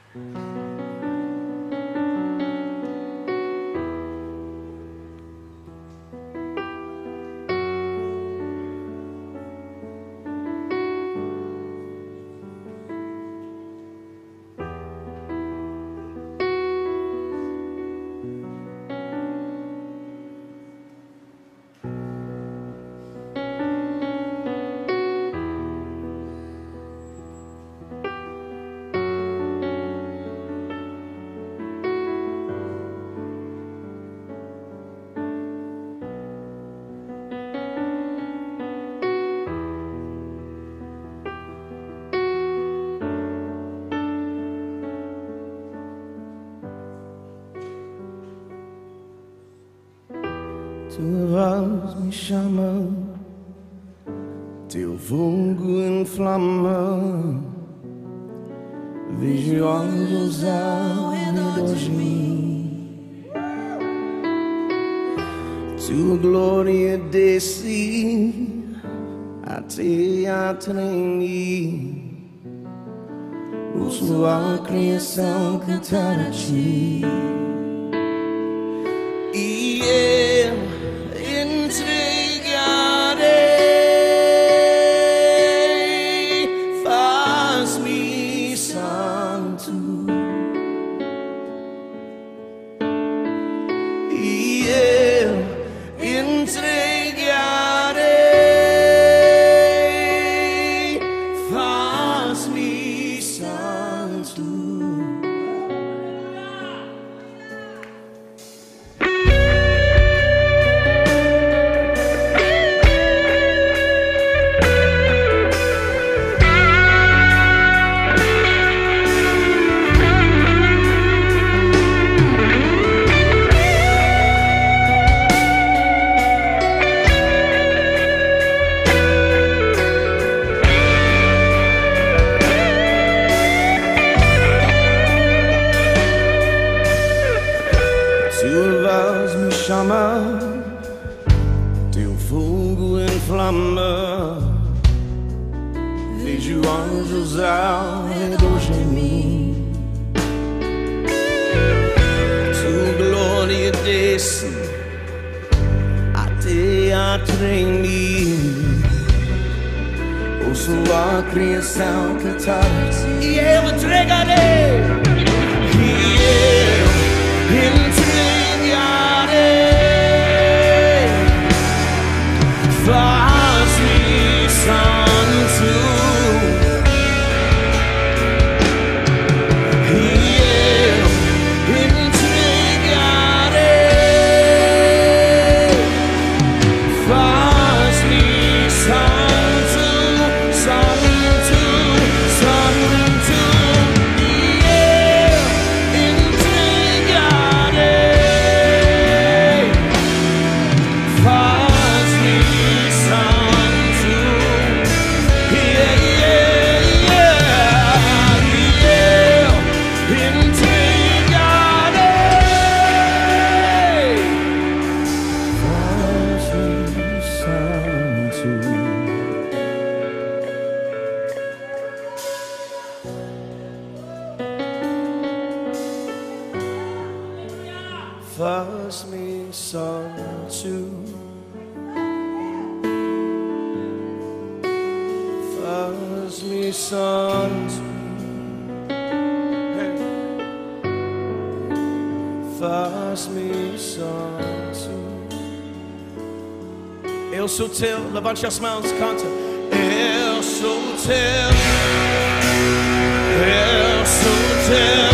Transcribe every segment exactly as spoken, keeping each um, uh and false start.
Tua voz me chama, teu fogo inflama. Vejo olhos ao redor de mim, tua glória desce até atrair-me. Ouço a criação cantar a ti. E eu entregarei, faz-me santo. E eu entregarei, faz-me santo. Tua voz me chama, teu fogo inflama. Vejo anjos ao redor de mim, tua glória desce até atrair-me. Ouço a criação cantar e eu entregarei. E eu entregarei, faz-me santo. E eu entregarei, faz-me santo, santo, santo. E eu entregarei, faz-me santo. Yeah, yeah, yeah. E eu entregarei, faz-me santo. Faz-me santo, faz-me santo, hey. Faz-me santo. Eu sou teu, levante as mãos, canta. Eu sou teu, eu sou teu.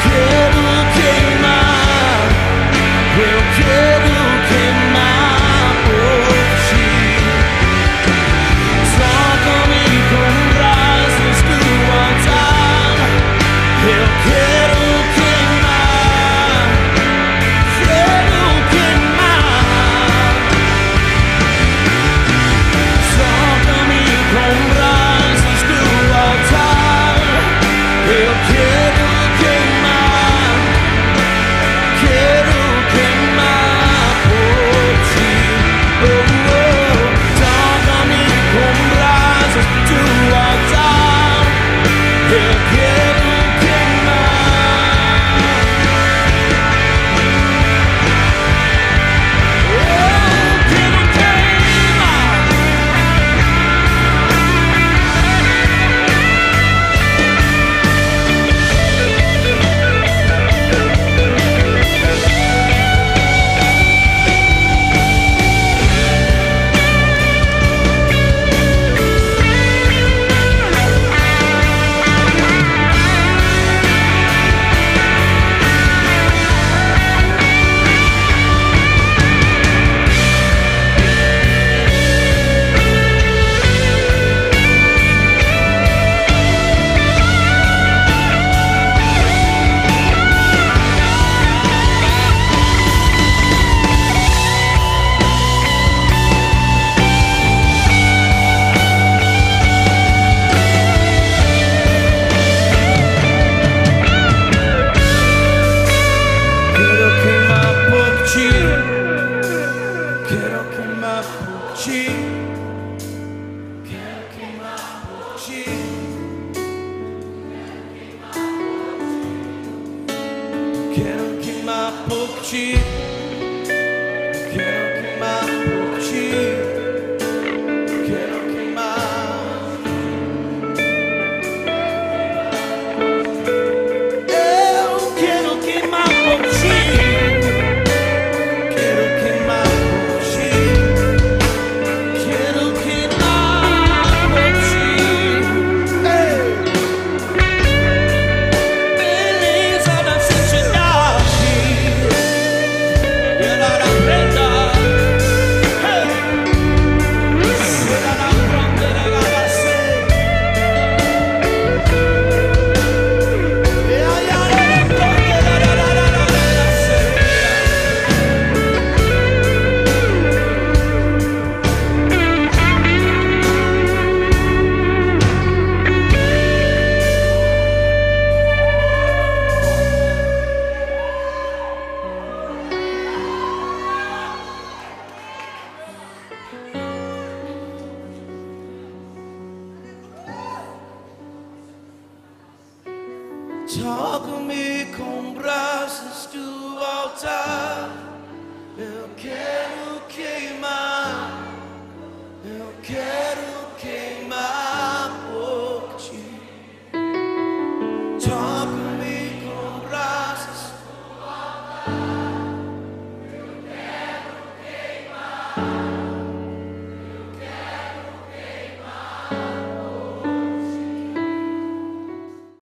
quero queimar, eu quero queimar por ti. Toca-me com brasas do altar, eu quero queimar, quero queimar. Toca-me com brasas do altar, eu quero queimar, quero queimar por ti. Oh, oh. Toca-me com brasas do altar, eu quero queimar, eu quero queimar. Quero queimar por ti, quero queimar por ti, quero queimar por ti, quero queimar por ti, quero queimar por ti, quero queimar. Eu quero queimar por ti, quero queimar por ti, quero queimar por ti. Ei! Beleza da santidade, ela da preta. Ei! Ela da fronteira da base. E aí, ela da fronteira da base. Toca-me com brasas do altar, eu quero queimar, eu quero queimar por ti. Toca-me com brasas do altar,